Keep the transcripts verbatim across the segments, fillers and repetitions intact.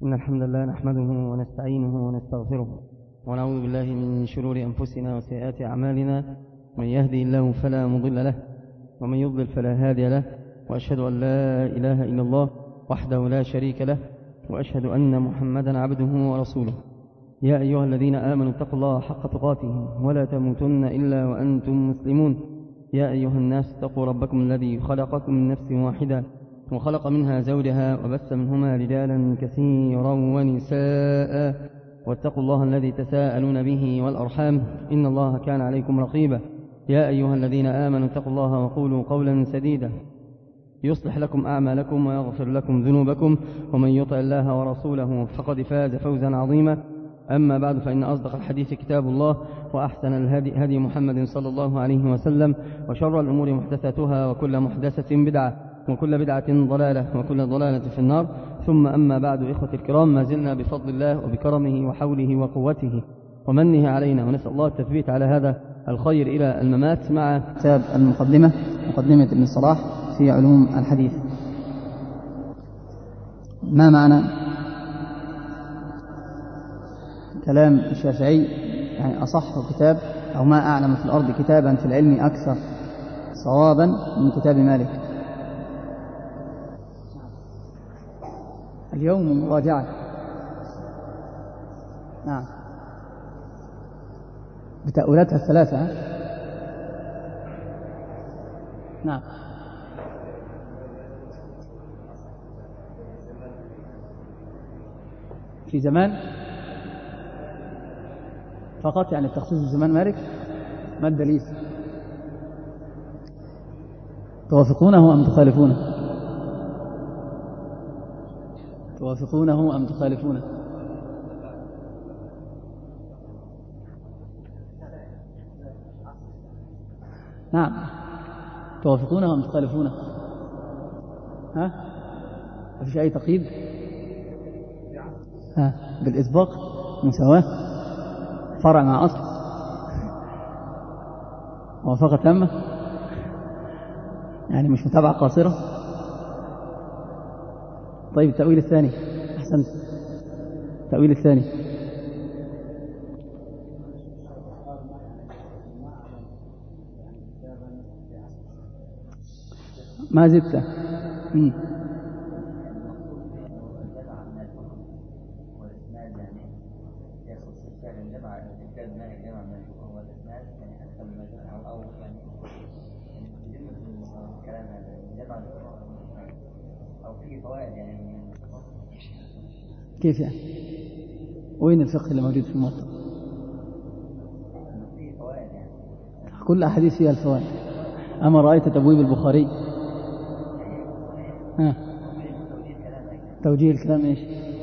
إن الحمد لله نحمده ونستعينه ونستغفره ونعوذ بالله من شرور أنفسنا وسيئات أعمالنا. من يهدي الله فلا مضل له ومن يضلل فلا هادي له، وأشهد أن لا إله إلا الله وحده لا شريك له، وأشهد أن محمدا عبده ورسوله. يا أيها الذين آمنوا اتقوا الله حق تقاته ولا تموتن إلا وأنتم مسلمون. يا أيها الناس اتقوا ربكم الذي خلقكم من نفس واحدة وخلق منها زوجها وبث منهما رجالا كثيرا ونساء، واتقوا الله الذي تساءلون به والأرحام إن الله كان عليكم رقيبا. يا أيها الذين آمنوا اتقوا الله وقولوا قولا سديدا يصلح لكم أعمالكم ويغفر لكم ذنوبكم، ومن يطع الله ورسوله فقد فاز فوزا عظيما. أما بعد، فإن أصدق الحديث كتاب الله، وأحسن الهدي هدي محمد صلى الله عليه وسلم، وشر الأمور محدثاتها، وكل محدثة بدعة، وكل بدعة ضلالة، وكل ضلالة في النار. ثم أما بعد، إخوة الكرام، ما زلنا بفضل الله وبكرمه وحوله وقوته ومنه علينا، ونسأل الله التثبيت على هذا الخير إلى الممات مع كتاب المقدمة، مقدمة ابن صلاح في علوم الحديث. ما معنى كلام الشافعي يعني أصح كتاب، أو ما أعلم في الأرض كتابا في العلم أكثر صوابا من كتاب مالك؟ اليوم مراجعة. نعم، بتأويلاتها الثلاثة. نعم، في زمان فقط، يعني التخصيص في زمان مالك. ما الدليل؟ توافقونه أم تخالفونه؟ توافقونه أم تخالفونه؟ نعم، توافقونه أم تخالفونه؟ ها؟ ما فيش أي تقييد؟ ها، بالإسباق، مساواة، فرع مع أصل، موافقة تامة، يعني مش متابعة قاصرة. طيب التأويل الثاني، أحسنت، التأويل الثاني. ما زدت. مم. كيف يعني؟ وين الفقه اللي موجود في الموطأ؟ كل أحاديث فيها الفوائد. أما رأيت تبويب البخاري؟ ها، توجيه الكلام إيش؟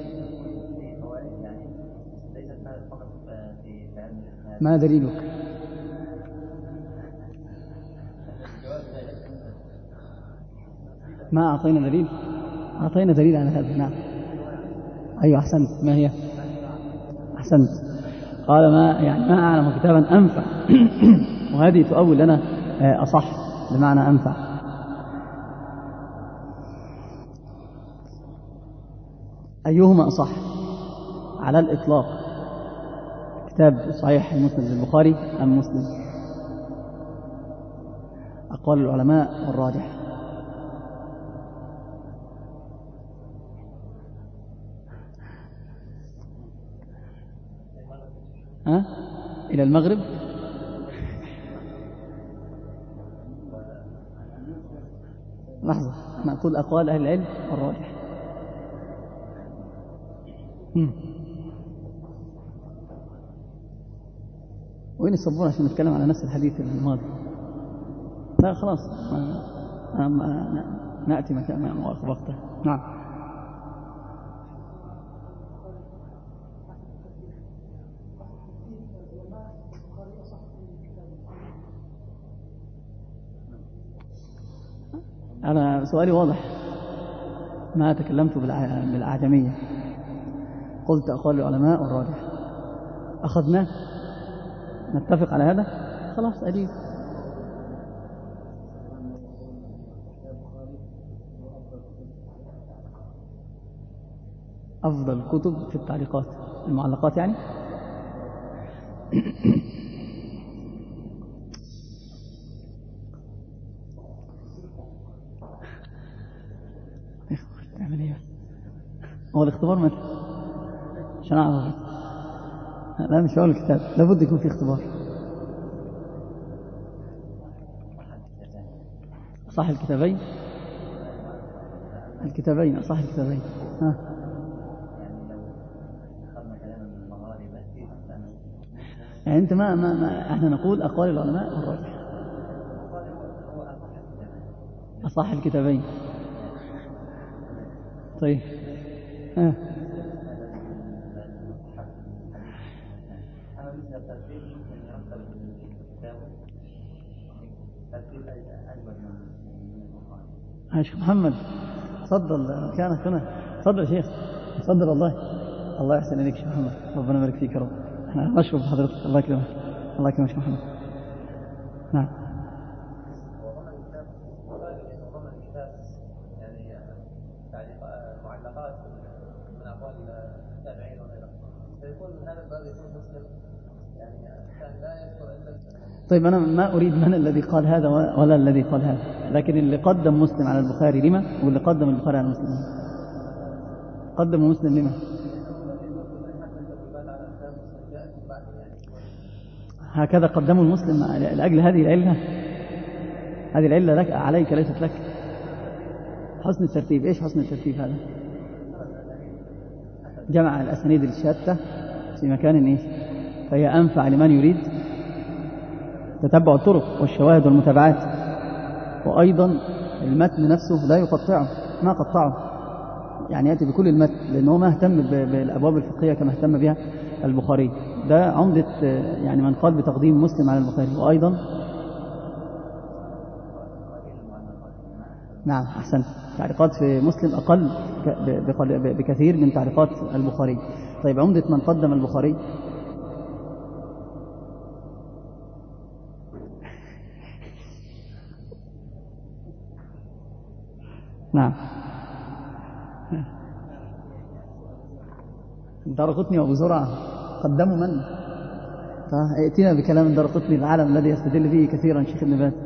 ما دليلك؟ ما أعطينا دليل؟ أعطينا دليل على هذا. نعم، أيوة، أحسنت. ما هي؟ أحسنت. قال ما يعني ما أعلم كتابا أنفع وهذه تؤول لنا أصح، بمعنى أنفع. أيهما أصح على الإطلاق، كتاب صحيح مسلم للبخاري أم مسلم؟ أقوال العلماء والراجح. ها؟ إلى المغرب. لحظة، أنا أقول أقوال أهل العلم والراجح. هم. وين الصبور عشان نتكلم على نفس الحديث الماضي؟ لا خلاص، ما ما نأتي مكان وقته. نعم. أنا سؤالي واضح، ما تكلمت بالأعجمية، قلت أقوال العلماء والراجح. أخذنا نتفق على هذا، خلاص أجيب. أفضل الكتب في التعليقات المعلقات يعني. تعمل ايه هو الاختبار متى عشان اعرف؟ لا مش هقول الكتاب، لابد يكون في اختبار. صح الكتابين الكتابين صح الكتابين. ها يعني انت ما ما, ما احنا نقول اقوال العلماء والراجح اصح الكتابين. طيب ها يا شيخ محمد تفضل مكانك هنا. تفضل يا شيخ تفضل. الله الله يحسن اليك يا شيخ محمد، ربنا يبارك فيك يا رب. احنا نشكر بحضرتك. الله يكرمك الله يكرمك يا شيخ محمد. نعم معلقات من اقوال التابعين وغيرهم، فيكون هذا الباب يكون مسلم يعني كان لا يذكر الا. طيب أنا ما أريد من الذي قال هذا ولا الذي قال هذا، لكن اللي قدم مسلم على البخاري لما، واللي قدم البخاري على مسلم قدم مسلم لما. هكذا قدموا المسلم لأجل هذه العلة. هذه العلة لك عليك ليست لك. حسن الترتيب. إيش حسن الترتيب هذا؟ جمع الأسانيد الشاتة في مكان إيش، فهي أنفع لمن يريد تتبع الطرق والشواهد والمتابعات. وأيضا المتن نفسه لا يقطعه، ما قطعه يعني يأتي بكل المتن، لأنه ما اهتم بالأبواب الفقهية كما اهتم بها البخاري. ده عمدة يعني من قال بتقديم مسلم على البخاري. وأيضا نعم أحسنت، تعليقات في مسلم أقل بكثير من تعليقات البخاري. طيب عمدة من قدم البخاري نعم دارقطني وابو زرعة قدموا من؟ ائتنا بكلام دارقطني العالم الذي يستدل فيه كثيرا شيخ ابن باز.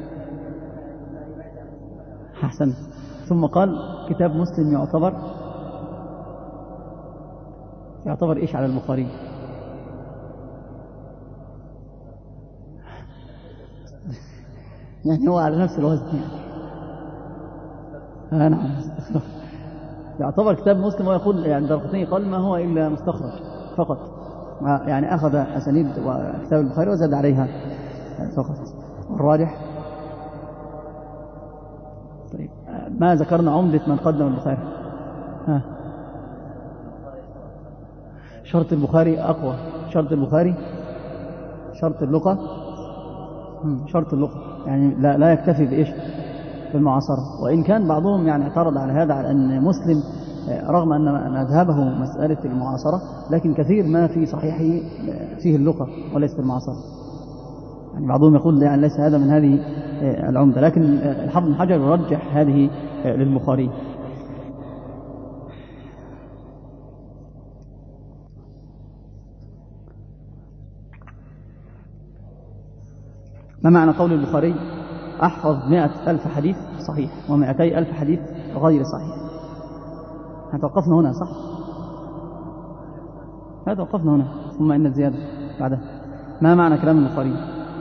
حسن. ثم قال كتاب مسلم يعتبر يعتبر ايش على البخاري؟ يعني هو على نفس الوزن يعني. آه نعم يعتبر كتاب مسلم. ويقول يعني دارقطني قال ما هو إلا مستخرج فقط، يعني أخذ أسانيد وكتاب البخاري وزاد عليها فقط. الراجح طيب ما ذكرنا عمدة من قدم البخاري. ها شرط البخاري أقوى. شرط البخاري شرط اللغة. شرط اللغة يعني لا, لا يكتفي بإيش في المعاصرة. وإن كان بعضهم يعني اعترض على هذا، على أن مسلم رغم أن مذهبه مسألة المعاصرة لكن كثير ما في صحيحه فيه اللغة وليس في المعاصرة. يعني بعضهم يقول يعني ليس هذا من هذه العمدة، لكن الحافظ بن حجر يرجح هذه للبخاري. ما معنى قول البخاري أحفظ مئة ألف حديث صحيح ومئتي ألف حديث غير صحيح؟ هتوقفنا هنا صح؟ هتوقفنا هنا ثم إن الزيادة بعدها. ما معنى كلام البخاري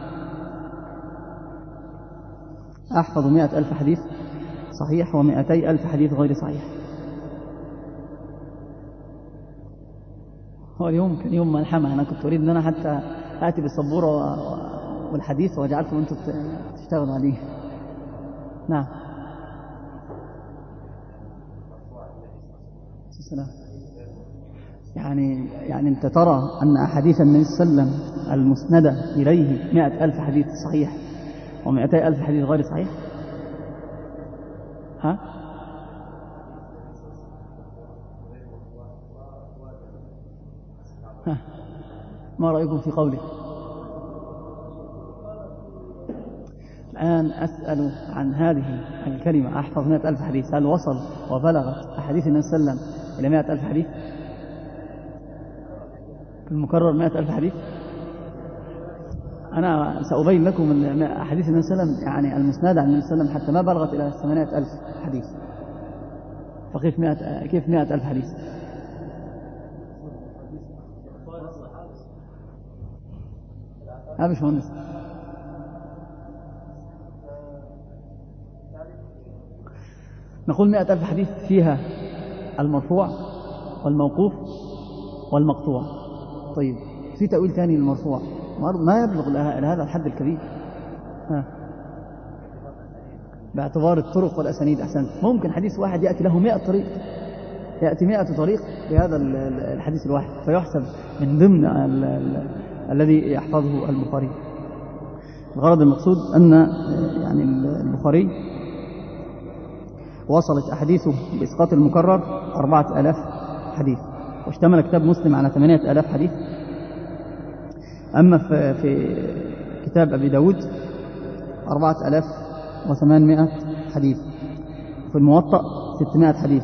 أحفظ مئة ألف حديث صحيح ومئتي ألف حديث غير صحيح؟ هو اليوم كان يوم ملحمة. أنا كنت أريد أن أنا حتى آتي بالسبورة والحديث وجعلتم أنتم تشتغلوا عليه. نعم السلام. يعني يعني أنت ترى أن أحاديث النبي صلى الله عليه وسلم المسندة إليه مئة ألف حديث صحيح ومئتي ألف حديث غير صحيح؟ ها؟ ها ما رأيكم في قوله؟ الآن أسأل عن هذه الكلمة أحفظ مئة ألف حديث، هل وصل وبلغت أحاديث النبي صلى الله عليه وسلم إلى مائة ألف حديث؟ المكرر مائة ألف حديث. أنا سأبين لكم أحاديث النبي صلى الله عليه وسلم يعني المسندة عن النبي صلى الله عليه وسلم حتى ما بلغت إلى ثمانية ألف حديث، فكيف مائة كيف مائة ألف حديث؟ ها مش مهندس. نقول مائة ألف حديث فيها المرفوع والموقوف والمقطوع. طيب في تأويل ثاني للمرفوع ما يبلغ إلى هذا الحد الكبير. ها. باعتبار الطرق والأسانيد. أحسن. ممكن حديث واحد يأتي له مئة طريق، يأتي مئة طريق بهذا الحديث الواحد فيحسب من ضمن ال ال الذي يحفظه البخاري. الغرض المقصود أن يعني البخاري وصلت أحاديثه بإسقاط المكرر أربعة آلاف حديث، واشتمل كتاب مسلم على ثمانية آلاف حديث. أما في, في كتاب أبي داود أربعة آلاف وثمانمائة حديث، في الموطأ ستمائة حديث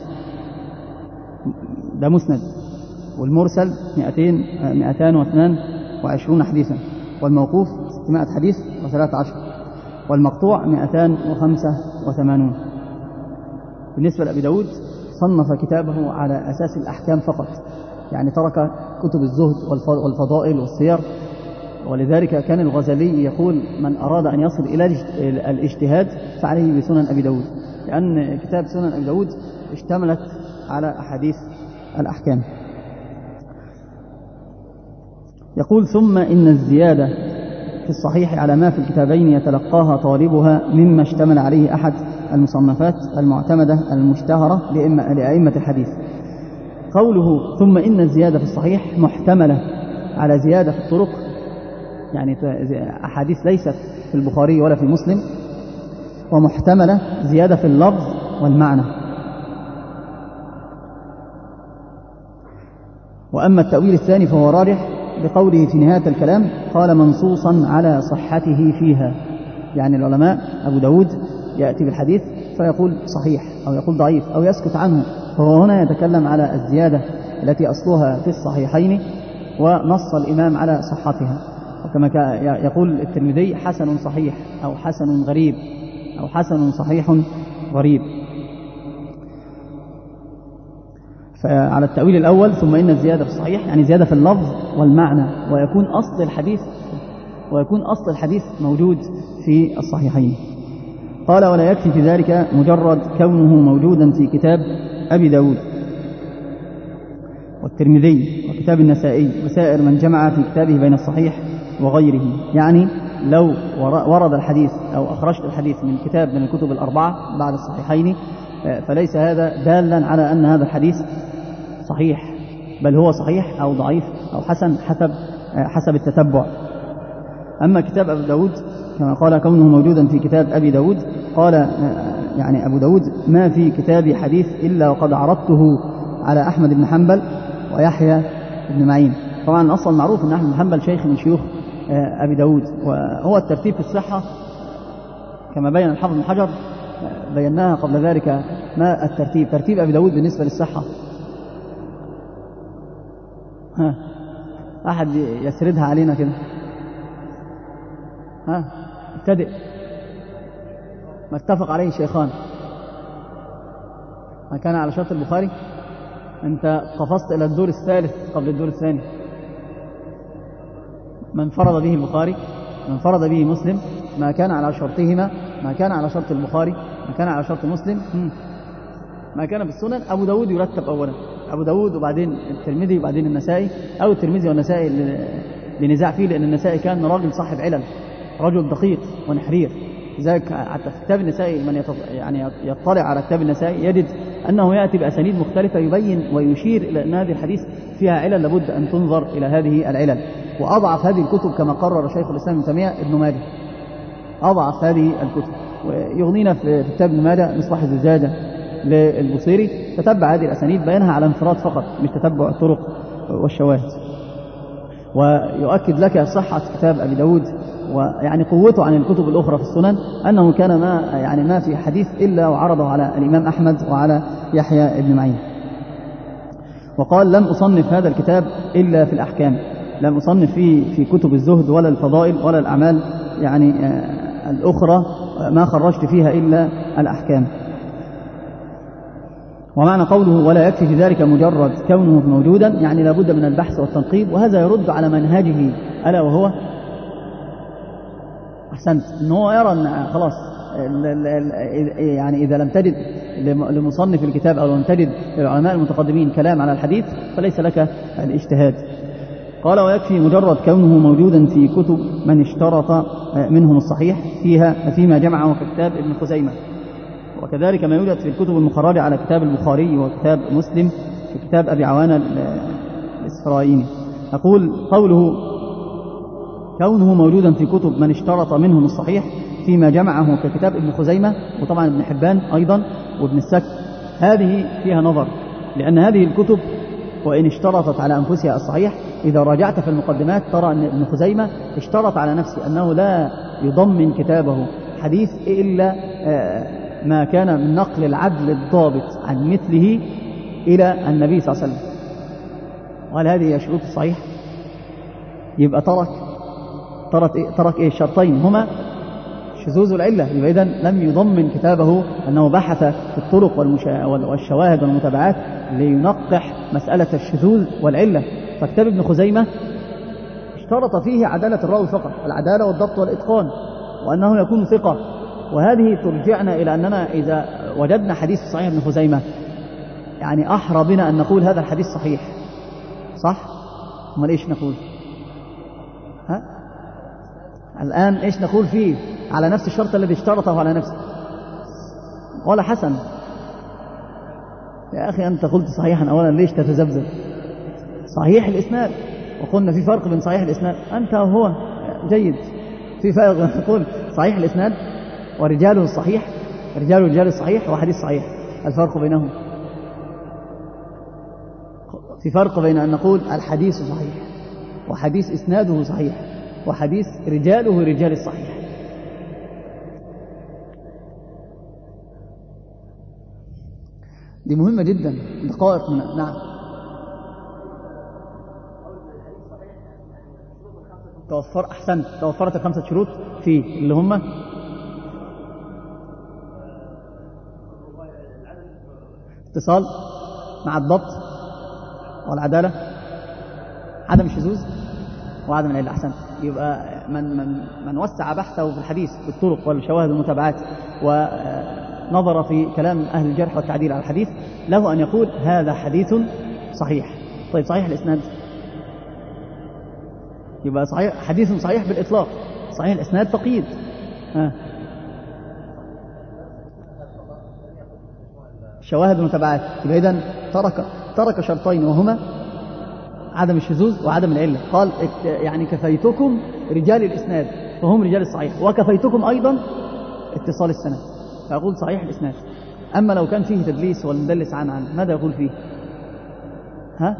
ده مسند، والمرسل مئتين مئتان واثنان وعشرون حديثا، والموقوف ستمائة حديث وثلاثة عشر، والمقطوع مئتان وخمسة وثمانون. بالنسبة لأبي داود صنف كتابه على أساس الأحكام فقط، يعني ترك كتب الزهد والفضائل والسير، ولذلك كان الغزالي يقول من أراد أن يصل إلى الاجتهاد فعليه بسنن أبي داود، لأن كتاب سنن أبي داود اشتملت على أحاديث الأحكام. يقول ثم إن الزيادة في الصحيح على ما في الكتابين يتلقاها طالبها مما اشتمل عليه أحد المصنفات المعتمدة المشتهرة لأئمة الحديث. قوله ثم إن الزيادة في الصحيح محتملة على زيادة في الطرق، يعني أحاديث ليست في البخاري ولا في مسلم، ومحتملة زيادة في اللفظ والمعنى. وأما التأويل الثاني فهو راجح بقوله في نهاية الكلام قال منصوصا على صحته فيها، يعني العلماء أبو داود يأتي بالحديث فيقول صحيح أو يقول ضعيف أو يسكت عنه، فهو هنا يتكلم على الزيادة التي أصلها في الصحيحين ونص الإمام على صحتها. وكما يقول الترمذي حسن صحيح أو حسن غريب أو حسن صحيح غريب. فعلى التأويل الأول ثم إن الزيادة في الصحيح يعني زيادة في اللفظ والمعنى، ويكون أصل الحديث ويكون أصل الحديث موجود في الصحيحين. قال ولا يكفي في ذلك مجرد كونه موجودا في كتاب أبي داود والترمذي وكتاب النسائي وسائر من جمع في كتابه بين الصحيح وغيره. يعني لو ورد الحديث أو أخرجت الحديث من كتاب من الكتب الأربعة بعد الصحيحين فليس هذا دالا على أن هذا الحديث صحيح، بل هو صحيح أو ضعيف أو حسن حسب حسب التتبع. أما كتاب أبي داود كما قال كونه موجودا في كتاب أبي داود، قال يعني أبو داود ما في كتابي حديث إلا وقد عرضته على أحمد بن حنبل ويحيى بن معين. طبعا الأصل المعروف أن أحمد بن حنبل شيخ من شيوخ أبي داود، وهو الترتيب في الصحة كما بين الحافظ بن حجر بيناها قبل ذلك. ما الترتيب؟ ترتيب أبي داود بالنسبة للصحة، ها أحد يسردها علينا كده؟ ها ابتدئ. ما اتفق عليه شيخان، ما كان على شرط البخاري. أنت قفزت إلى الدور الثالث قبل الدور الثاني. من فرض به البخاري، من فرض به مسلم، ما كان على شرطهما، ما كان على شرط البخاري، ما كان على شرط مسلم، ما كان بالسنن. أبو داود يرتب أولا، أبو داود وبعدين الترمذي وبعدين النسائي، أو الترمذي والنسائي لنزاع فيه، لأن النسائي كان راجل صاحب علل، رجل دقيق ونحرير. لذلك حتى في كتاب النسائي من يعني يطلع على كتاب النسائي يجد أنه يأتي بأسانيد مختلفة يبين ويشير إلى أن هذه الحديث فيها علل لابد أن تنظر إلى هذه العلل. وأضعف هذه الكتب كما قرر شيخ الإسلام ابن تيمية ابن ماجه، أضعف هذه الكتب. ويغنينا في كتاب ابن ماجه مصباح الزجاجة للبصيري تتبع هذه الأسانيد بينها على انفراد فقط مش تتبع الطرق والشواهد. ويؤكد لك صحة كتاب أبي داود ويعني قوته عن الكتب الأخرى في السنن أنه كان ما يعني ما في حديث إلا وعرضه على الإمام أحمد وعلى يحيى بن معين. وقال لم أصنف هذا الكتاب إلا في الأحكام، لم أصنف فيه في كتب الزهد ولا الفضائل ولا الأعمال يعني الأخرى ما خرجت فيها إلا الأحكام. ومعنى قوله ولا يكفي في ذلك مجرد كونه موجودا يعني لابد من البحث والتنقيب، وهذا يرد على منهجه ألا وهو أحسنت إن هو يرى أن خلاص يعني إذا لم تجد لمصنف الكتاب أو لم تجد للعلماء المتقدمين كلام على الحديث فليس لك الاجتهاد. قال ويكفي مجرد كونه موجودا في كتب من اشترط منهم الصحيح فيها فيما جمعه ككتاب ابن خزيمة، وكذلك ما يوجد في الكتب المخرجة على كتاب البخاري وكتاب مسلم في كتاب أبي عوانة الإسفرايني. أقول قوله كونه موجودا في كتب من اشترط منهم الصحيح فيما جمعه ككتاب ابن خزيمة وطبعا ابن حبان أيضا وابن السك، هذه فيها نظر، لأن هذه الكتب وإن اشترطت على أنفسها الصحيح إذا راجعت في المقدمات ترى أن ابن خزيمة اشترط على نفسه أنه لا يضمن كتابه حديث إلا ما كان من نقل العدل الضابط عن مثله إلى النبي صلى الله عليه وسلم. وهل هذه هي شروط الصحيح؟ يبقى ترك ترك إيه, ترك إيه الشرطين هما شذوذ العلة، يبقى إذن لم يضمن كتابه أنه بحث في الطرق والشواهد والمتابعات لينقح مسألة الشذوذ والعلة. فكتاب ابن خزيمة اشترط فيه عدالة الراوي فقط، العدالة والضبط والإتقان، وأنه يكون ثقة. وهذه ترجعنا إلى أننا إذا وجدنا حديث صحيح ابن خزيمة يعني أحرى بنا أن نقول هذا الحديث صحيح، صح؟ أمال إيش نقول؟ ها؟ الآن إيش نقول فيه على نفس الشرط الذي اشترطه على نفسه؟ ولا حسن يا أخي أنت قلت صحيحا أولا ليش تتذبذب؟ صحيح الإسناد، وقلنا في فرق بين صحيح الإسناد أنت وهو جيد، في فرق نقول صحيح الإسناد ورجاله الصحيح، رجال رجال الصحيح وحديث صحيح، الفرق بينهم في فرق بين أن نقول الحديث صحيح وحديث إسناده صحيح وحديث رجاله رجال الصحيح. دي مهمة جدا، دقائق من نعم. توفر أحسن توفرت الخمسة شروط فيه اللي هم اتصال مع الضبط والعدالة، عدم الشذوذ وعدم العلة. أحسن. يبقى من من من وسع بحثه في الحديث بالطرق والشواهد والمتابعات ونظر في كلام أهل الجرح والتعديل على الحديث له أن يقول هذا حديث صحيح. طيب صحيح الإسناد يبقى صحيح حديث صحيح بالإطلاق، صحيح الإسناد تقييد. ها شواهد المتابعات، يبقى إذن ترك ترك شرطين وهما عدم الشذوذ وعدم العلة. قال يعني كفيتكم رجال الإسناد فهم رجال الصحيح، وكفيتكم أيضا اتصال السند، فأقول صحيح الإسناد. أما لو كان فيه تدليس والمدلس عن عن ماذا يقول فيه؟ ها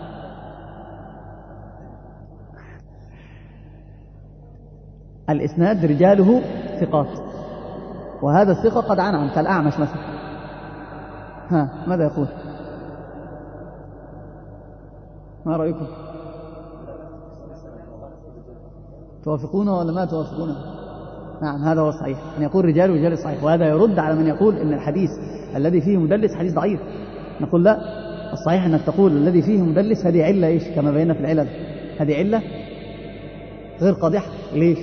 الإسناد رجاله ثقات، وهذا الثقة قد عن عن كالأعمش مثلا. ها ماذا يقول؟ ما رأيكم؟ توافقون ولا ما توافقون؟ نعم هذا هو الصحيح، أن يقول رجال رجال الصحيح، وهذا يرد على من يقول إن الحديث الذي فيه مدلس حديث ضعيف. نقول لا، الصحيح أنك تقول الذي فيه مدلس هذه علة إيش كما بينا في العلل، هذه علة غير قادحة. ليش؟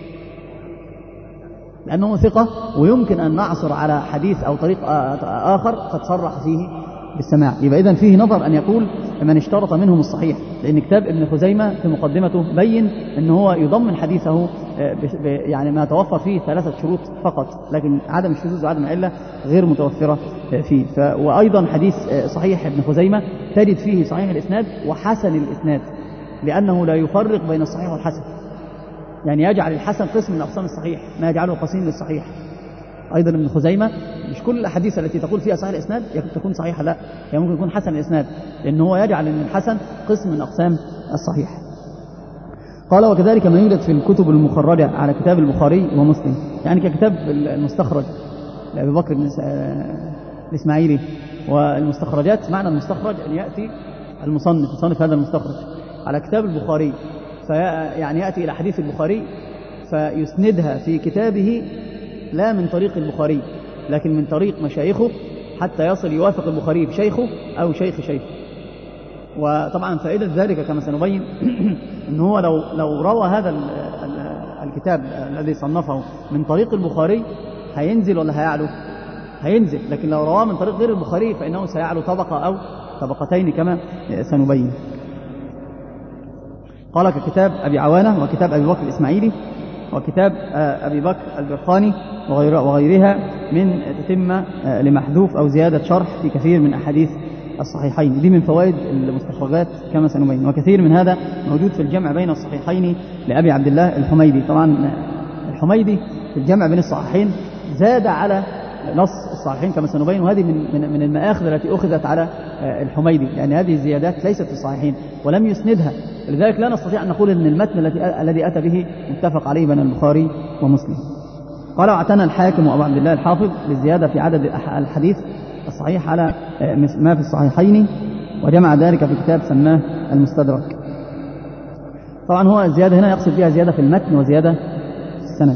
لأنه ثقة ويمكن أن نعصر على حديث أو طريق آخر قد صرح فيه بالسماع. يبقى إذن فيه نظر أن يقول من اشترط منهم الصحيح، لأن كتاب ابن خزيمة في مقدمته بين أنه هو يضمن حديثه يعني ما توفر فيه ثلاثة شروط فقط، لكن عدم الشذوذ وعدم العلة غير متوفرة فيه. وأيضا حديث صحيح ابن خزيمة تجد فيه صحيح الإسناد وحسن الإسناد، لأنه لا يفرق بين الصحيح والحسن، يعني يجعل الحسن قسم من أقسام الصحيح ما يجعله قسيم للصحيح. أيضا ابن خزيمة مش كل الأحاديث التي تقول فيها صحيح الإسناد تكون صحيحة، لا، يعني ممكن يكون حسن الإسناد، لأنه هو يجعل أن الحسن قسم من أقسام الصحيح. قال وكذلك ما يوجد في الكتب المخرجة على كتاب البخاري ومسلم، يعني ككتاب المستخرج لأبي بكر بن الإسماعيلي. والمستخرجات معنى المستخرج أن يأتي المصنف مصنف هذا المستخرج على كتاب البخاري، فيعني يأتي إلى حديث البخاري فيسندها في كتابه لا من طريق البخاري لكن من طريق مشايخه حتى يصل يوافق البخاري في شيخه أو شيخ شيخه. وطبعا فائدة ذلك كما سنبين أنه هو لو, لو روى هذا الكتاب الذي صنفه من طريق البخاري هينزل ولا هيعلو؟ هينزل، لكن لو رواه من طريق غير البخاري فإنه سيعلو طبقة أو طبقتين كما سنبين. قال ككتاب أبي عوانة وكتاب أبي بكر الإسماعيلي وكتاب أبي بكر البرقاني وغيرها من تتمة لمحذوف أو زيادة شرح في كثير من أحاديث الصحيحين. دي من فوائد المستخرجات كما سنبين. وكثير من هذا موجود في الجمع بين الصحيحين لأبي عبد الله الحميدي. طبعا الحميدي في الجمع بين الصحيحين زاد على نص الصحيحين كما سنبين، وهذه من من من المآخذ التي أخذت على الحميدي، لأن هذه الزيادات ليست في الصحيحين ولم يسندها، لذلك لا نستطيع أن نقول أن المتن الذي الذي أتى به متفق عليه بين البخاري ومسلم. قال واعتنى الحاكم وأبو عبد الله الحافظ للزيادة في عدد الحديث الصحيح على ما في الصحيحين، وجمع ذلك في كتاب سماه المستدرك. طبعا هو الزيادة هنا يقصد بها زيادة في المتن وزيادة في السند،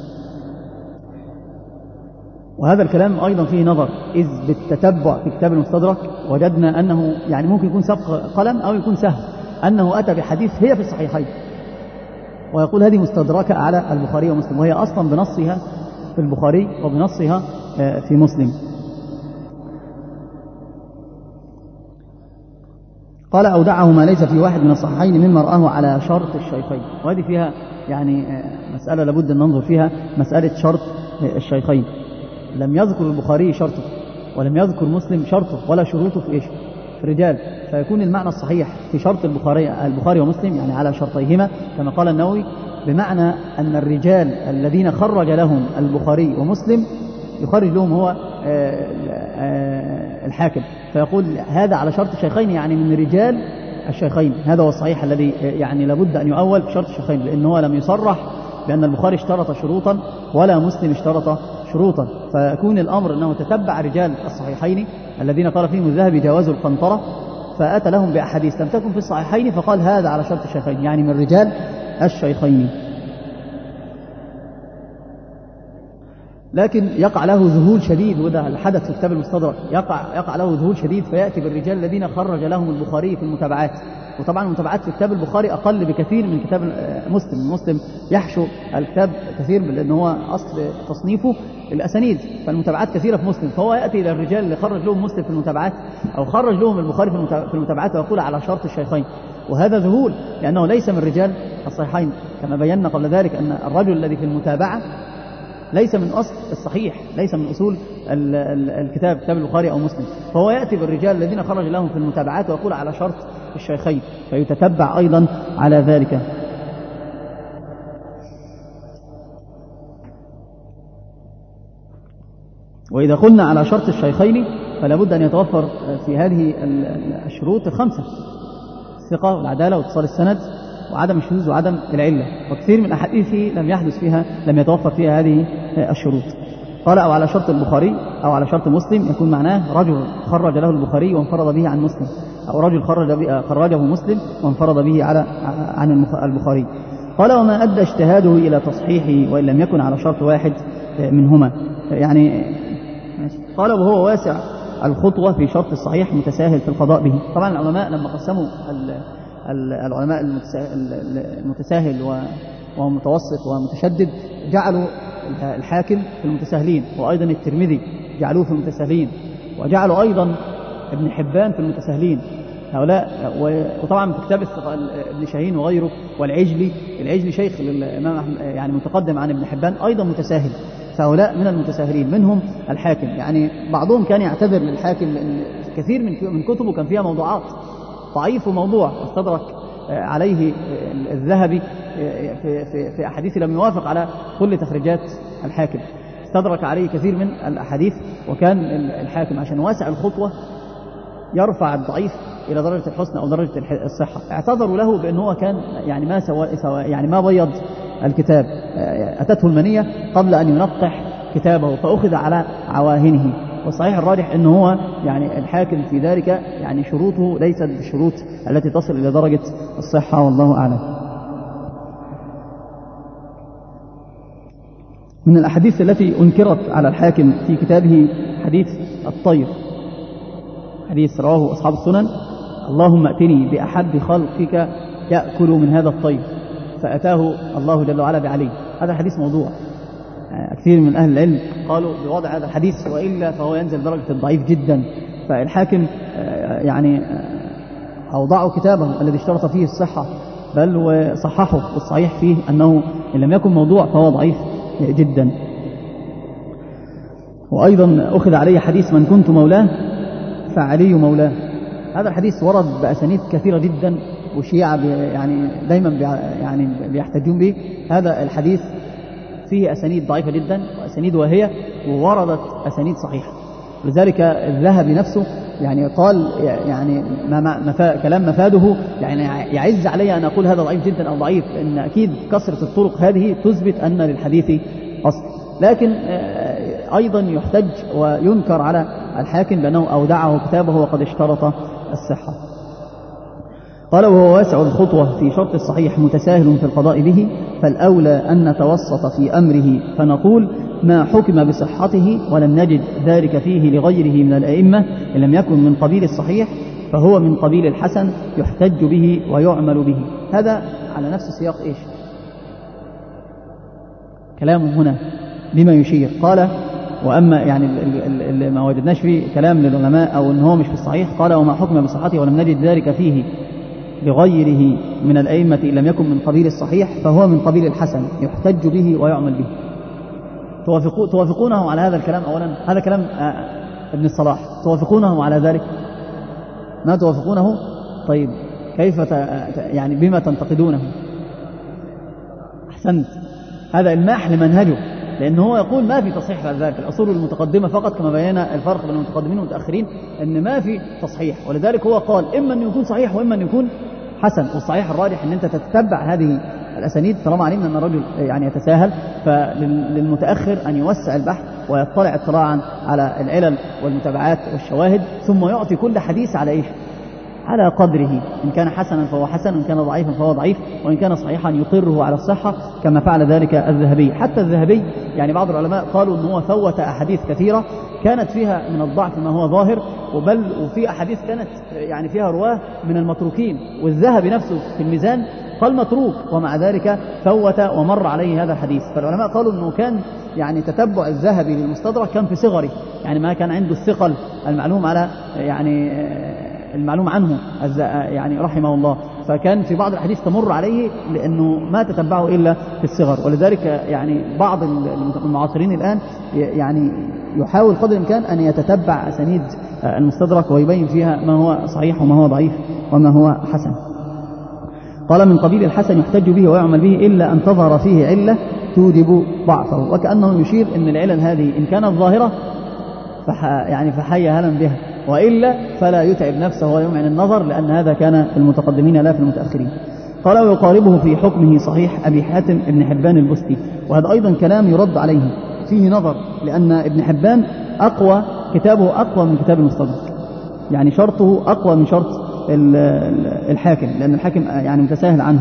وهذا الكلام أيضا فيه نظر، إذ بالتتبع في كتاب المستدرك وجدنا أنه يعني ممكن يكون سبق قلم أو يكون سهل، أنه أتى بحديث هي في الصحيحين ويقول هذه مستدركة على البخاري ومسلم، وهي أصلا بنصها في البخاري وبنصها في مسلم. قال أودعه ما ليس في واحد من الصحيحين مما رآه على شرط الشيخين. وهذه فيها يعني مسألة لابد أن ننظر فيها، مسألة شرط الشيخين. لم يذكر البخاري شرطه ولم يذكر مسلم شرطه ولا شروطه في إيش؟ في الرجال، فيكون المعنى الصحيح في شرط البخاري البخاري ومسلم يعني على شرطيهما كما قال النووي، بمعنى أن الرجال الذين خرج لهم البخاري ومسلم يخرج لهم هو الحاكم، فيقول هذا على شرط الشيخين يعني من رجال الشيخين. هذا هو الصحيح الذي يعني لابد أن يؤول في شرط الشيخين، لأنه لم يصرح بأن البخاري اشترط شروطا ولا مسلم اشترط شروطا، فيكون الأمر أنه تتبع رجال الصحيحين الذين قال فيهم الذهبي جاوزوا القنطرة، فأتى لهم بأحاديث لم تكن في الصحيحين فقال هذا على شرط الشيخين يعني من رجال الشيخين. لكن يقع له ذهول شديد، وده الحدث في كتاب المستدرك، يقع يقع له ذهول شديد فيأتي بالرجال الذين خرج لهم البخاري في المتابعات. وطبعا المتابعات في كتاب البخاري أقل بكثير من كتاب مسلم. مسلم يحشو الكتاب كثير لأنه هو أصل تصنيفه الأسانيد، فالمتابعات كثيرة في مسلم، فهو يأتي إلى الرجال اللي خرج لهم مسلم في المتابعات أو خرج لهم البخاري في المتابعات ويقول على شرط الشيخين، وهذا ذهول لأنه ليس من رجال الصحيحين، كما بينا قبل ذلك أن الرجل الذي في المتابعة ليس من أصل الصحيح، ليس من أصول الكتاب كتاب البخاري أو مسلم، فهو يأتي بالرجال الذين خرج لهم في المتابعات ويقول على شرط الشيخين، فيتتبع أيضا على ذلك. وإذا قلنا على شرط الشيخين فلا بد أن يتوفر في هذه الشروط الخمسة: الثقة والعدالة واتصال السند وعدم الشذوذ وعدم العلة، وكثير من أحاديثه لم يحدث فيها لم يتوفر فيها هذه الشروط. قال أو على شرط البخاري أو على شرط مسلم، يكون معناه رجل خرج له البخاري وانفرد به عن مسلم، أو رجل خرج خرجه مسلم وانفرد به على عن البخاري. قال وما أدى اجتهاده إلى تصحيحه وإن لم يكن على شرط واحد منهما، يعني قال وهو واسع الخطوة في شرط الصحيح متساهل في القضاء به. طبعا العلماء لما قسموا العلماء المتساهل ومتوسط ومتشدد جعلوا الحاكم في المتساهلين، وأيضا الترمذي جعلوه في المتساهلين، وجعلوا أيضا ابن حبان في المتساهلين هؤلاء. وطبعا في كتاب ابن شاهين وغيره والعجلي، العجلي شيخ الإمام يعني متقدم عن ابن حبان أيضا متساهل، فهؤلاء من المتساهلين منهم الحاكم. يعني بعضهم كان يعتبر للحاكم لأن كثير من كتبه كان فيها موضوعات ضعيف موضوع استدرك عليه الذهبي في, في, في أحاديث لم يوافق على كل تخريجات الحاكم، استدرك عليه كثير من الأحاديث، وكان الحاكم عشان واسع الخطوة يرفع الضعيف إلى درجة الحسن أو درجة الصحة. اعتذروا له بأنه هو كان يعني ما سوا يعني ما بيض الكتاب، أتته المنية قبل أن ينقح كتابه فأخذ على عواهنه، والصحيح الراجح أنه هو يعني الحاكم في ذلك يعني شروطه ليست بالشروط التي تصل إلى درجة الصحة، والله أعلم. من الأحاديث التي أنكرت على الحاكم في كتابه حديث الطير، حديث رواه أصحاب السنن: اللهم ائتني بأحب خلقك يأكل من هذا الطير، فأتاه الله جل وعلا بعلي. هذا الحديث موضوع، يعني كثير من أهل العلم قالوا بوضع هذا الحديث، وإلا فهو ينزل درجة الضعيف جدا. فالحاكم يعني أوضعوا كتابه الذي اشترط فيه الصحة، بل وصححه، والصحيح فيه أنه إن لم يكن موضوع فهو ضعيف جدا. وأيضا أخذ عليه حديث: من كنت مولاه فعلي مولاه. هذا الحديث ورد بأسانيد كثيرة جدا، والشيعة يعني دايما يعني بيحتجون به. هذا الحديث فيه أسانيد ضعيفة جدا وأسانيد واهية، ووردت أسانيد صحيحة. لذلك الذهبي نفسه يعني قال يعني ما مفا كلام مفاده يعني يعز علي أن أقول هذا ضعيف جدا أو ضعيف، لأن أكيد كثرة الطرق هذه تثبت أن للحديث أصل. لكن أيضا يحتج وينكر على الحاكم بأنه أودعه كتابه وقد اشترط الصحة. قال: وهو واسع الخطوة في شرط الصحيح متساهل في القضاء به، فالأولى أن نتوسط في أمره فنقول: ما حكم بصحته ولم نجد ذلك فيه لغيره من الأئمة إن لم يكن من قبيل الصحيح فهو من قبيل الحسن يحتج به ويعمل به. هذا على نفس سياق إيش؟ كلامه هنا بما يشير. قال: وأما يعني اللي ما وجدناش فيه كلام للعلماء أو أنه مش في الصحيح، قال: وما حكم بصحته ولم نجد ذلك فيه لغيره من الأئمة إن لم يكن من قبيل الصحيح فهو من قبيل الحسن يحتج به ويعمل به. توافقونه على هذا الكلام؟ أولا هذا كلام ابن الصلاح، توافقونه على ذلك؟ ما توافقونه؟ طيب كيف يعني بما تنتقدونه؟ أحسنت، هذا الماح لمنهجه، لأنه هو يقول ما في تصحيح على ذلك. الأصول المتقدمة فقط كما بينا الفرق بين المتقدمين والمتأخرين أن ما في تصحيح، ولذلك هو قال إما أن يكون صحيح وإما أن يكون حسن. والصحيح الراجح أن أنت تتبع هذه الأسانيد طالما علمنا أن الرجل يعني يتساهل، فللمتأخر أن يوسع البحث ويطلع اطلاعا على العلل والمتابعات والشواهد، ثم يعطي كل حديث على إيش؟ على قدره. إن كان حسنا فهو حسن، وإن كان ضعيفا فهو ضعيف، وإن كان صحيحا يقره على الصحة كما فعل ذلك الذهبي. حتى الذهبي يعني بعض العلماء قالوا أنه فوت أحاديث كثيرة كانت فيها من الضعف ما هو ظاهر، وبل وفي أحاديث كانت يعني فيها رواه من المتروكين، والذهبي نفسه في الميزان قال متروك، ومع ذلك فوت ومر عليه هذا الحديث. فالعلماء قالوا أنه كان يعني تتبع الذهبي للمستدرك كان في صغره، يعني ما كان عنده الثقل المعلوم على يعني المعلوم عنه يعني رحمه الله، فكان في بعض الحديث تمر عليه لأنه ما تتبعه إلا في الصغر. ولذلك يعني بعض المعاصرين الآن يعني يحاول قدر الإمكان أن يتتبع أسانيد المستدرك ويبين فيها ما هو صحيح وما هو ضعيف وما هو حسن. قال: من قبيل الحسن يحتج به ويعمل به إلا أن تظهر فيه علة توجب ضعفه. وكأنه يشير أن العلل هذه إن كانت ظاهرة فح يعني فحي هلا بها، وإلا فلا يتعب نفسه ويمعن النظر، لأن هذا كان في المتقدمين لا في المتأخرين. قال: ويقاربه في حكمه صحيح أبي حاتم ابن حبان البستي. وهذا أيضا كلام يرد عليه، فيه نظر، لأن ابن حبان أقوى كتابه أقوى من كتاب المستدرك، يعني شرطه أقوى من شرط الحاكم، لأن الحاكم يعني متساهل عنه،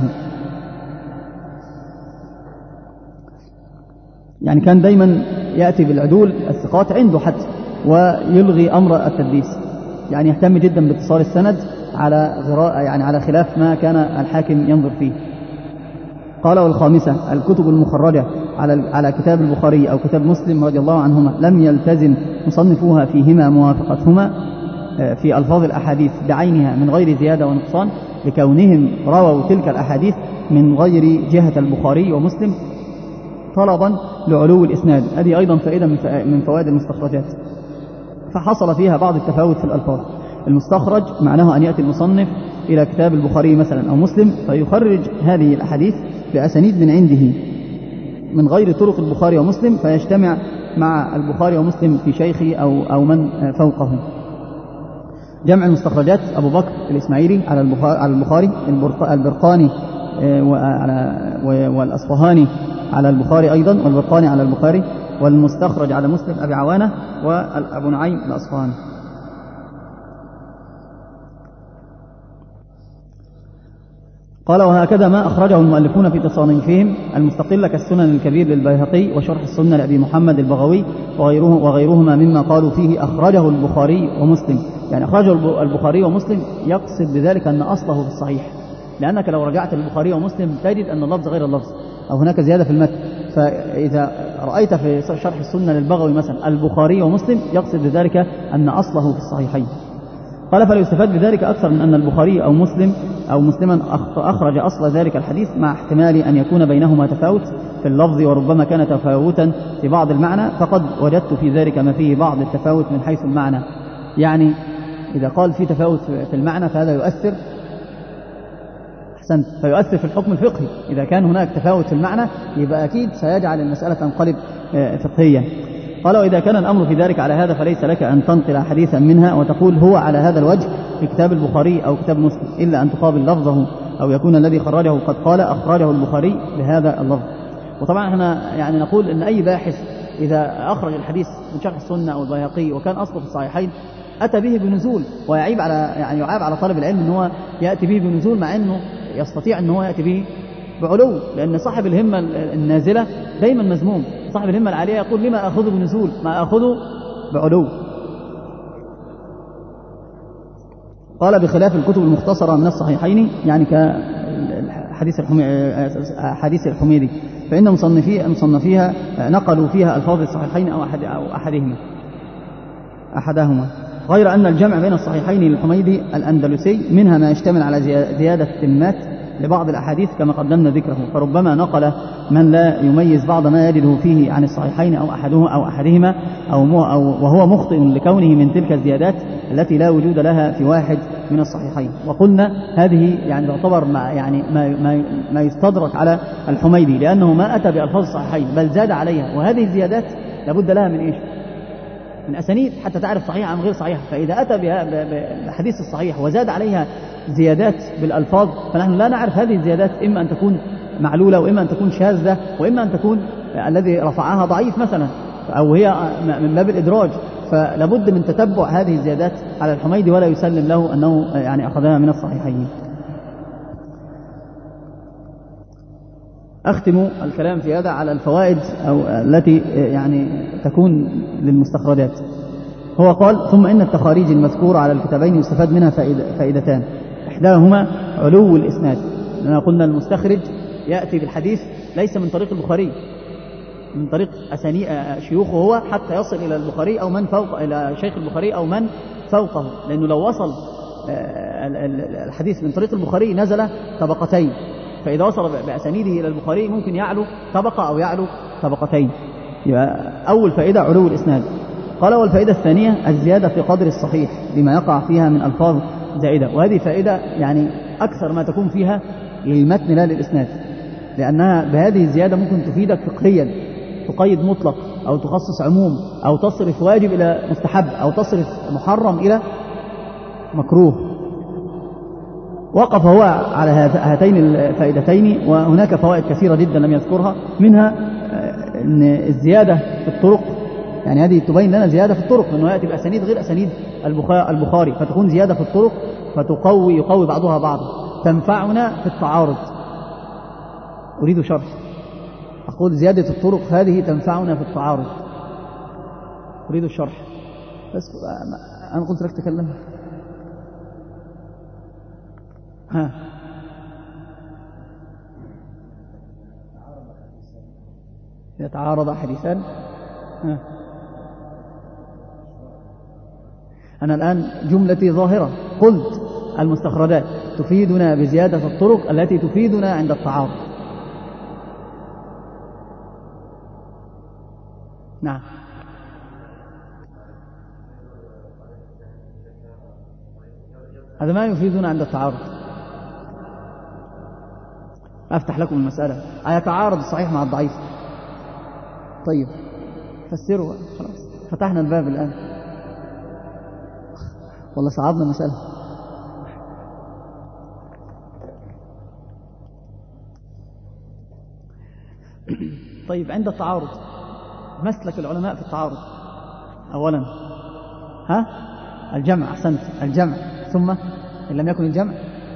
يعني كان دايما يأتي بالعدول الثقات عنده حتى، ويلغي أمر التدليس، يعني يهتم جدا باتصال السند على غراء يعني على خلاف ما كان الحاكم ينظر فيه. قال: والخامسة الكتب المخرجة على على كتاب البخاري أو كتاب مسلم رضي الله عنهما لم يلتزم مصنفوها فيهما موافقتهما في ألفاظ الأحاديث بعينها من غير زيادة ونقصان، لكونهم رووا تلك الأحاديث من غير جهة البخاري ومسلم طلبا لعلو الإسناد. هذه أيضا فائدة من فوائد المستخرجات، فحصل فيها بعض التفاوت في الألفاظ. المستخرج معناه أن يأتي المصنف إلى كتاب البخاري مثلا أو مسلم فيخرج هذه الأحاديث بأسانيد من عنده من غير طرق البخاري ومسلم، فيجتمع مع البخاري ومسلم في شيخه أو, أو من فوقه. جمع المستخرجات: أبو بكر الإسماعيلي على البخاري, على البخاري البرقاني والأصفهاني على البخاري أيضا، والبرقاني على البخاري، والمستخرج على مسلم أبي عوانة وأبو نعيم الأصفهاني. قال وهكذا ما أخرجه المؤلفون في تصانيفهم المستقلة كالسنن الكبير للبيهقي وشرح السنة لأبي محمد البغوي وغيره وغيرهما مما قالوا فيه أخرجه البخاري ومسلم. يعني أخرجه البخاري ومسلم يقصد بذلك أن أصله في الصحيح، لأنك لو رجعت البخاري ومسلم تجد أن اللفظ غير اللفظ أو هناك زيادة في المتن. فإذا رأيت في شرح السنة للبغوي مثلا البخاري ومسلم يقصد بذلك أن أصله في الصحيحين. قال فلا يستفاد بذلك أكثر من أن البخاري أو مسلم أو مسلما أخرج أصل ذلك الحديث مع احتمال أن يكون بينهما تفاوت في اللفظ وربما كان تفاوتا في بعض المعنى، فقد وجدت في ذلك ما فيه بعض التفاوت من حيث المعنى. يعني إذا قال في تفاوت في المعنى فهذا يؤثر أحسنت فيؤثر في الحكم الفقهي. إذا كان هناك تفاوت في المعنى يبقى أكيد سيجعل المسألة تنقلب فقهيا. قال وإذا كان الأمر في ذلك على هذا فليس لك أن تنقل حديثا منها وتقول هو على هذا الوجه في كتاب البخاري أو كتاب مسلم، إلا أن تقابل لفظه أو يكون الذي خرجه قد قال أخرجه البخاري بهذا اللفظ. وطبعا احنا يعني نقول أن أي باحث إذا أخرج الحديث من شرح السنة أو البيهقي وكان أصله في الصحيحين أتى به بنزول، ويعيب على يعني يعاب على طالب العلم أن هو يأتي به بنزول مع أنه يستطيع أن هو يأتي به بعلو، لأن صاحب الهمة النازلة دايما مذموم، صاحب الهمة العالية يقول لما أخذه بنزول ما أخذه بعلو. قال بخلاف الكتب المختصرة من الصحيحين يعني كحديث حديث الحميدي فإن مصنفي مصنفيها نقلوا فيها ألفاظ الصحيحين أو أحد أو أحدهما أحدهما غير أن الجمع بين الصحيحين للحميدي الأندلسي منها ما يشتمل على زيادة تمات لبعض الأحاديث كما قدمنا ذكره، فربما نقل من لا يميز بعض ما يجده فيه عن الصحيحين أو أحده أو أحدهما أو, أو وهو مخطئ لكونه من تلك الزيادات التي لا وجود لها في واحد من الصحيحين. وقلنا هذه يعني تعتبر ما يعني ما, ما, ما يستدرك على الحميدي لأنه ما أتى بألفاظ الصحيحين بل زاد عليها، وهذه الزيادات لابد لها من إيش؟ من أسانيد حتى تعرف صحيح عن غير صحيح. فإذا أتى بحديث الصحيح وزاد عليها زيادات بالألفاظ فنحن لا نعرف هذه الزيادات إما أن تكون معلولة وإما أن تكون شاذة وإما أن تكون الذي رفعها ضعيف مثلا أو هي من باب الإدراج. فلابد من تتبع هذه الزيادات على الحميدي ولا يسلم له أنه يعني أخذها من الصحيحين. أختم الكلام في هذا على الفوائد أو التي يعني تكون للمستخرجات. هو قال ثم إن التخاريج المذكورة على الكتابين يستفاد منها فائدتان، إحداهما علو الإسناد، لأننا قلنا المستخرج يأتي بالحديث ليس من طريق البخاري، من طريق أساني شيوخه هو حتى يصل إلى البخاري أو من فوق إلى شيخ البخاري أو من فوقه، لأنه لو وصل الحديث من طريق البخاري نزل طبقتين، فإذا وصل بأسانيده إلى البخاري ممكن يعلو طبقة أو يعلو طبقتين. يبقى أول فائدة علو الإسناد. قال والفائدة الثانية الزيادة في قدر الصحيح لما يقع فيها من ألفاظ زائدة، وهذه فائدة يعني أكثر ما تكون فيها للمتن لا للإسناد، لأنها بهذه الزيادة ممكن تفيدك فقهيا، تقيد مطلق أو تخصص عموم أو تصرف واجب إلى مستحب أو تصرف محرم إلى مكروه. وقف هو على هاتين الفائدتين، وهناك فوائد كثيرة جدا لم يذكرها، منها أن الزيادة في الطرق يعني هذه تبين لنا زيادة في الطرق لأنه يأتي بأسانيد غير أسانيد البخاري، فتكون زيادة في الطرق فتقوي يقوي بعضها بعضا، تنفعنا في التعارض. أريد شرح، أقول زيادة الطرق هذه تنفعنا في التعارض، أريد الشرح. بس أنا قلت لك تكلم. ها يتعارض حديثان. ها أنا الآن جملتي ظاهرة، قلت المستخرجات تفيدنا بزيادة الطرق التي تفيدنا عند التعارض. نعم هذا ما يفيدنا عند التعارض. أفتح لكم المسألة، أيتعارض الصحيح مع الضعيف؟ طيب فسروا خلاص، فتحنا الباب الآن، والله صعبنا المسألة. طيب عند التعارض مسلك العلماء في التعارض، أولا ها الجمع، أحسنت، الجمع، ثم إن لم يكن الجمع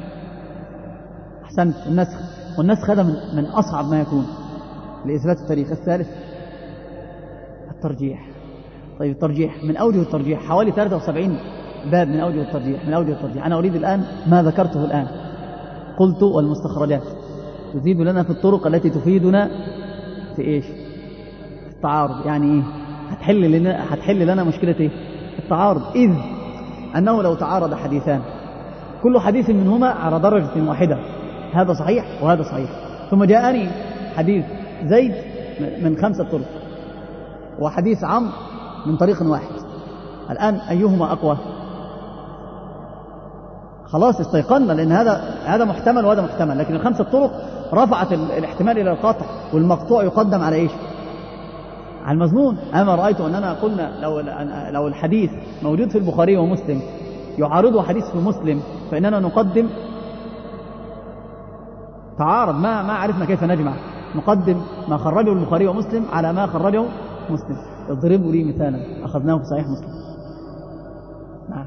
أحسنت النسخ، والنسخ هذا من, من أصعب ما يكون لإثبات التاريخ. الثالث الترجيح. طيب الترجيح من أوجه الترجيح حوالي ثلاثة وسبعين باب من أوجه الترجيح، من أوجه الترجيح. أنا أريد الآن ما ذكرته الآن، قلت والمستخرجات تزيد لنا في الطرق التي تفيدنا في إيش؟ في التعارض. يعني إيه؟ هتحل لنا, هتحل لنا مشكلة إيه؟ التعارض، إذ أنه لو تعارض حديثان كل حديث منهما على درجة واحدة، هذا صحيح وهذا صحيح، ثم جاءني حديث زيد من خمسة طرق وحديث عمرو من طريق واحد، الآن أيهما أقوى؟ خلاص استيقنا، لأن هذا هذا محتمل وهذا محتمل، لكن الخمسة طرق رفعت الاحتمال إلى القاطع، والمقطوع يقدم على إيش؟ على المظنون. أما رأيت أننا قلنا لو لو الحديث موجود في البخاري ومسلم يعارضه حديث في مسلم فإننا نقدم، تعارض، ما ما عرفنا كيف نجمع، نقدم ما خرجه البخاري ومسلم على ما خرجه مسلم. اضربوا لي مثالا أخذناه في صحيح مسلم. نعم.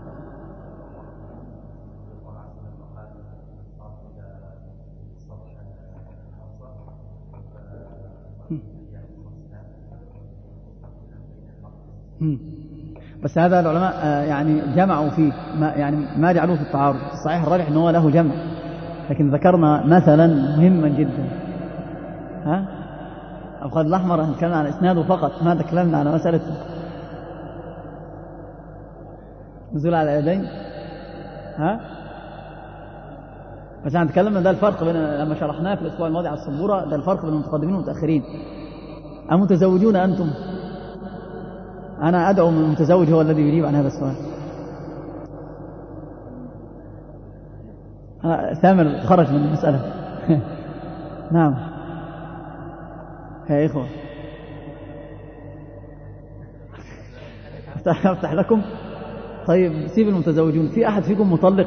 بس هذا العلماء يعني جمعوا فيه، ما يعني ما جعلوه في التعارض. الصحيح الراجح أنه له جمع، لكن ذكرنا مثلا مهما جدا. ها الخد الأحمر هنتكلم عن إسناده فقط، ما تكلمنا عن مسألة نزول على اليدين. ها بس هنتكلم ده الفرق بين، لما شرحناه في الأسبوع الماضي على السبورة، ده الفرق بين المتقدمين والمتأخرين. أمتزوجون أنتم؟ أنا أدعو من المتزوج هو الذي يجيب عن هذا السؤال. ثامر خرج من المسألة. نعم يا إخوة، أفتح لكم. طيب سيب المتزوجون، في أحد فيكم مطلق؟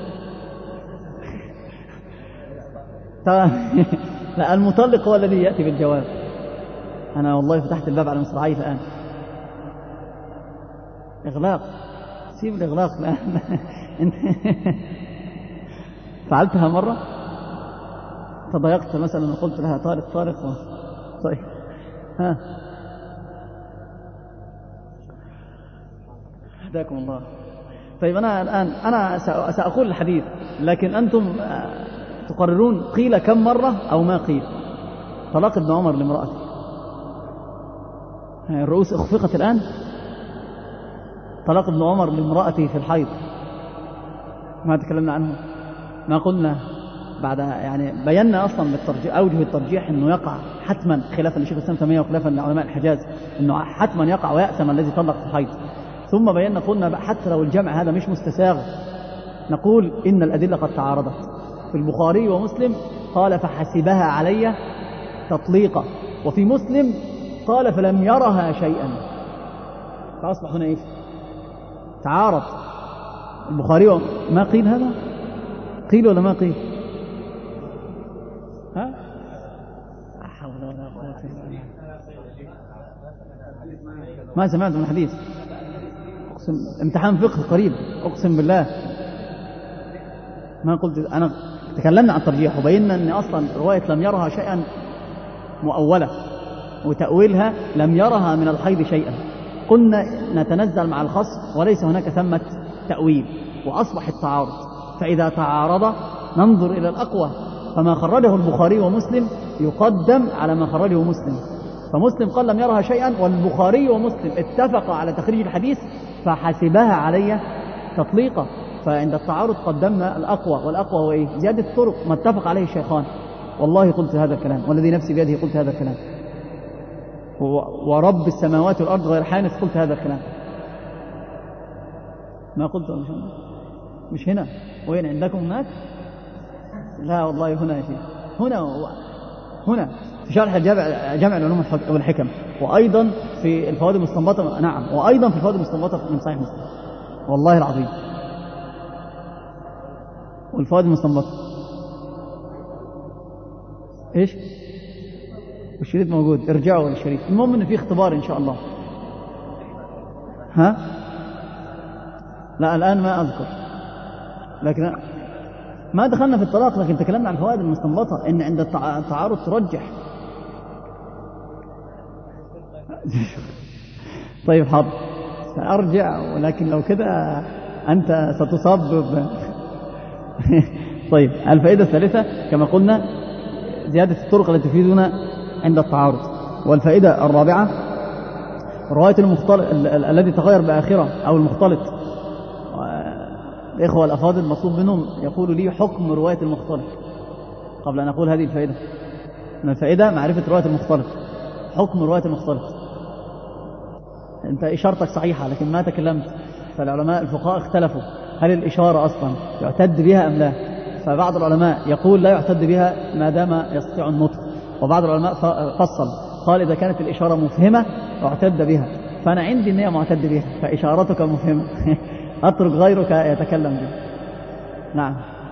لا، المطلق هو الذي يأتي بالجواب. أنا والله فتحت الباب على مصراعي الآن. إغلاق، سيب الإغلاق الآن. أنت فعلتها مرة تضايقت مثلا وقلت لها طارق طارق و... طيب ها هداكم الله. طيب أنا الآن أنا سأقول الحديث، لكن أنتم تقررون قيل كم مرة أو ما قيل. طلاق ابن عمر لامرأته، الرؤوس اخفقت الآن. طلاق ابن عمر لامرأته في الحيض، ما تكلمنا عنه، ما قلنا بعد، يعني بينا أصلا بالترجيح أوجه الترجيح أنه يقع حتما، خلافا لشيخ الإسلام تيمية وخلافا لعلماء الحجاز، أنه حتما يقع ويأثم الذي طلق في الحيض. ثم بينا قلنا حتى لو الجمع هذا مش مستساغ، نقول إن الأدلة قد تعارضت. في البخاري ومسلم قال فحسبها علي تطليقا، وفي مسلم قال فلم يرها شيئا، فأصبح هنا إيش؟ تعارض. البخاري ما قيل هذا؟ قيل ولا ما قيل؟ ها؟ حول ولا قوة إلا بالله. ما سمعت من الحديث. أقسم امتحان فقه قريب، أقسم بالله ما قلت. أنا تكلمنا عن الترجيح وبينا أن أصلا رواية لم يرها شيئا مؤولة، وتأويلها لم يرها من الحيض شيئا. قلنا نتنزل مع الخصم وليس هناك ثمة تأويل، وأصبح التعارض. فإذا تعارض ننظر إلى الأقوى، فما خرجه البخاري ومسلم يقدم على ما خرجه مسلم. فمسلم قال لم يرها شيئا، والبخاري ومسلم اتفق على تخريج الحديث فحسبها علي تطليقا. فعند التعارض قدمنا الأقوى، والأقوى هو إيه؟ زيادة الطرق، ما اتفق عليه الشيخان. والله قلت هذا الكلام، والذي نفسي بيده قلت هذا الكلام، ورب السماوات والأرض غير حانث قلت هذا الكلام. ما قلت مش هنا, مش هنا. وين عندكم هناك؟ لا والله هنا يا شيخ، هنا هنا في شرح جامع جامع العلوم والحكم، وأيضا في الفوائد المستنبطة. نعم، وأيضا في الفوائد المستنبطة من صحيح مسلم، والله العظيم. والفوائد المستنبطة إيش؟ والشريط موجود، ارجعوا للشريط. المهم إن في اختبار إن شاء الله. ها؟ لا الآن ما أذكر، لكن ما دخلنا في الطلاق، لكن تكلمنا عن الفوائد المستنبطة إن عند التعارض ترجح. طيب حاضر سأرجع، ولكن لو كده أنت ستصاب ب... طيب الفائدة الثالثة كما قلنا زيادة الطرق التي تفيدنا عند التعارض. والفائدة الرابعة رواية المختلط الذي تغير بآخرة أو المختلط. الإخوة الأفاضل المطلوب منهم يقولوا لي حكم رواية المختلط قبل أن أقول هذه الفائدة. من الفائدة معرفة رواية المختلط، حكم رواية المختلط. أنت إشارتك صحيحة لكن ما تكلمت، فالعلماء الفقهاء اختلفوا هل الإشارة أصلا يعتد بها أم لا. فبعض العلماء يقول لا يعتد بها ما دام يستطيع النطق، وبعض العلماء فصل قال إذا كانت الإشارة مفهمة اعتد بها. فأنا عندي أنها معتد بها، فإشارتك مفهمة أترك غيرك يتكلم بها. نعم.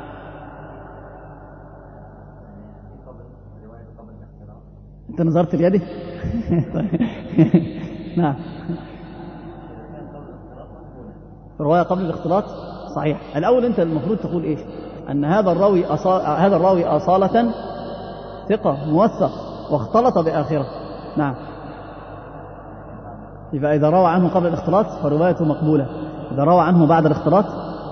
أنت نظرت اليدي؟ نعم. الرواية قبل الاختلاط صحيح. الأول أنت المفروض تقول إيش؟ أن هذا الراوي أصال... هذا الراوي أصالة ثقة موثق واختلط بآخرة. نعم. إذا روى عنه قبل الاختلاط فروايته مقبولة، إذا روى عنه بعد الاختلاط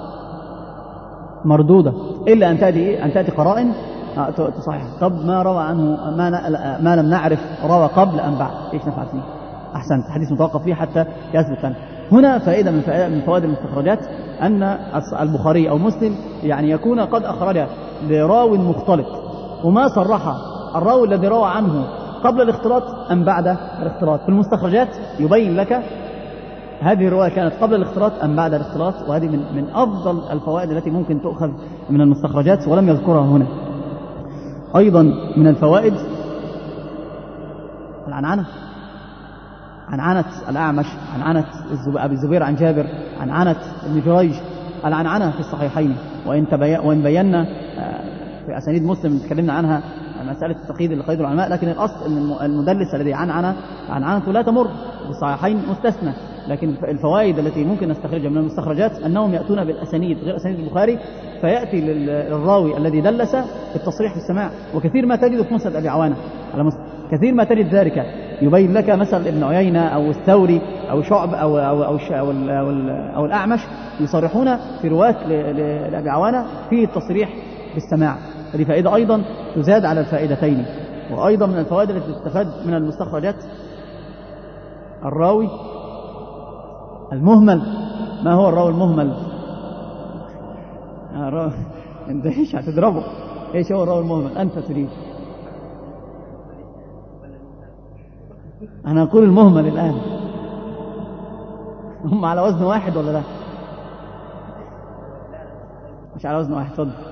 مردودة، إلا أن تأتي أن تأتي قرائن تصحح. طب ما روى عنه ما, ن... ما لم نعرف روى قبل أم بعد، إيش نفعل فيه؟ أحسنت، حديث متوقف فيه حتى يثبت لنا. هنا فائدة من فوائد المستخرجات أن البخاري أو مسلم يعني يكون قد أخرج لراو مختلط وما صرح الراوي الذي روى عنه قبل الاختلاط أم بعد الاختلاط. في المستخرجات يبين لك هذه الرواية كانت قبل الاختلاط أم بعد الاختلاط، وهذه من, من أفضل الفوائد التي ممكن تؤخذ من المستخرجات ولم يذكرها هنا. أيضا من الفوائد العنعنة، عنعنة الأعمش، عنعنة أبي الزبير عن جابر، عنعنة ابن جريج. العنعنة في الصحيحين، وإن, تبي... وإن بينا في أسانيد مسلم تكلمنا عنها مسألة التقييد اللي قيده العلماء، لكن الأصل أن المدلس الذي عنعنة عنعنته لا تمر، بالصحيحين مستثنى. لكن الفوائد التي ممكن نستخرجها من المستخرجات أنهم يأتون بالأسانيد غير أسانيد البخاري، فيأتي للراوي الذي دلس بالتصريح في السماع. وكثير ما تجد في مسند أبي عوانة على مسلم، كثير ما تجد ذلك يبين لك مثلا ابن عيينة أو الثوري أو شعب أو, أو, أو, أو, أو, أو الأعمش يصرحون في رواة لأبي عوانة فيه التصريح بالسماع. هذه فائدة أيضا تزاد على الفائدتين. وأيضا من الفوائد التي تستفاد من المستخرجات الراوي المهمل. ما هو الراوي المهمل؟ الراوي... انت ايش هتضربه؟ ايش هو الراوي المهمل انت تريد؟ انا اقول المهمل الان. هم على وزن واحد ولا لا؟ مش على وزن واحد. اتفضل.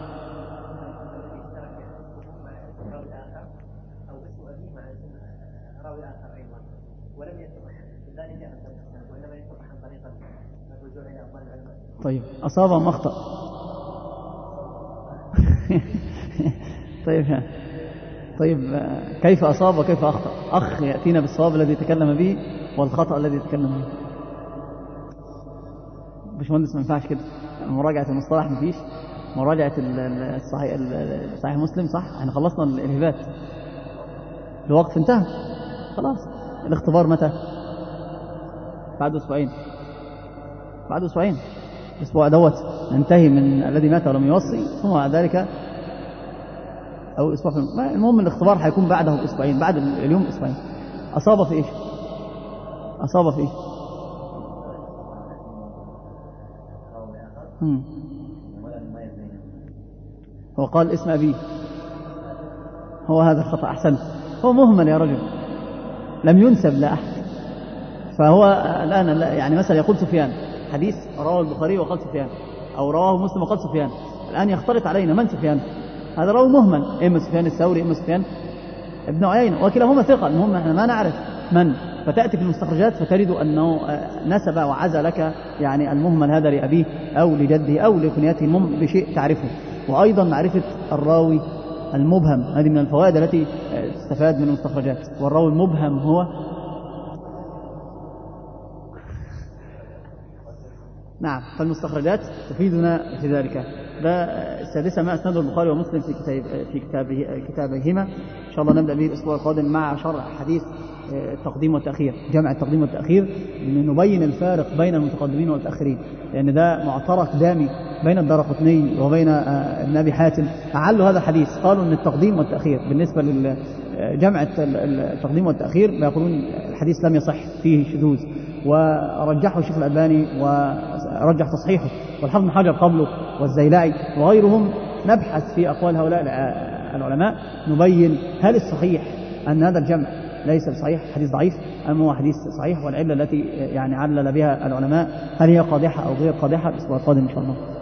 طيب أصاب أم أخطأ؟ طيب طيب كيف أصاب وكيف أخطأ؟ أخ يأتينا بالصواب الذي تكلم به والخطأ الذي تكلم به. باشمهندس ما ينفعش كده. مراجعة المصطلح ما فيش، مراجعة الصحيح الصحيح مسلم صح. احنا خلصنا الإرهابات، الوقت انتهى خلاص. الاختبار متى؟ بعد أسبوعين. بعد أسبوعين الأسبوع دوت ننتهي من الذي مات ولم يوصي، ثم بعد ذلك أو أسبوع. المهم الاختبار هيكون بعده بأسبوعين، بعد اليوم أسبوعين. أصاب في إيش؟ أصاب في إيش؟ هم. هو قال اسم أبيه، هو هذا الخطأ. أحسنت، هو مهمل يا رجل، لم ينسب لأحد. فهو الآن يعني مثلا يقول سفيان حديث رواه البخاري وقال سفيان، أو رواه مسلم وقال سفيان. الآن يختلط علينا من سفيان؟ هذا راوي مهمل، إما سفيان الثوري إما سفيان ابن عيينة، وكلاهما ثقة. المهم احنا ما نعرف من. فتأتي في المستخرجات فتجد أنه نسب وعزى لك يعني المهمل هذا لأبيه أو لجده أو لكنيته، المهم بشيء تعرفه. وأيضا معرفة الراوي المبهم، هذه من الفوائد التي تستفاد من المستخرجات. والراوي المبهم هو نعم، فالمستخرجات تفيدنا في ذلك. ده السادسة ما أسنده البخاري ومسلم في كتاب في كتابه كتابهما. إن شاء الله نبدأ به الأسبوع القادم مع شرح حديث التقديم والتأخير، جمع التقديم والتأخير، لنبين الفارق بين المتقدمين والمتأخرين، لأن ده معترك دامي بين الدارقطني وبين ابن أبي حاتم. أعلوا هذا الحديث، قالوا أن التقديم والتأخير بالنسبة لجمع التقديم والتأخير يقولون الحديث لم يصح، فيه شذوذ، ورجحه الشيخ الألباني ورجح تصحيحه، والحافظ بن حجر قبله والزيلعي وغيرهم. نبحث في أقوال هؤلاء العلماء، نبين هل الصحيح أن هذا الجمع ليس بصحيح، حديث ضعيف، أم هو حديث صحيح، والعلة التي يعني علل بها العلماء هل هي قادحة أو غير قادحة. الأسبوع القادم إن شاء الله.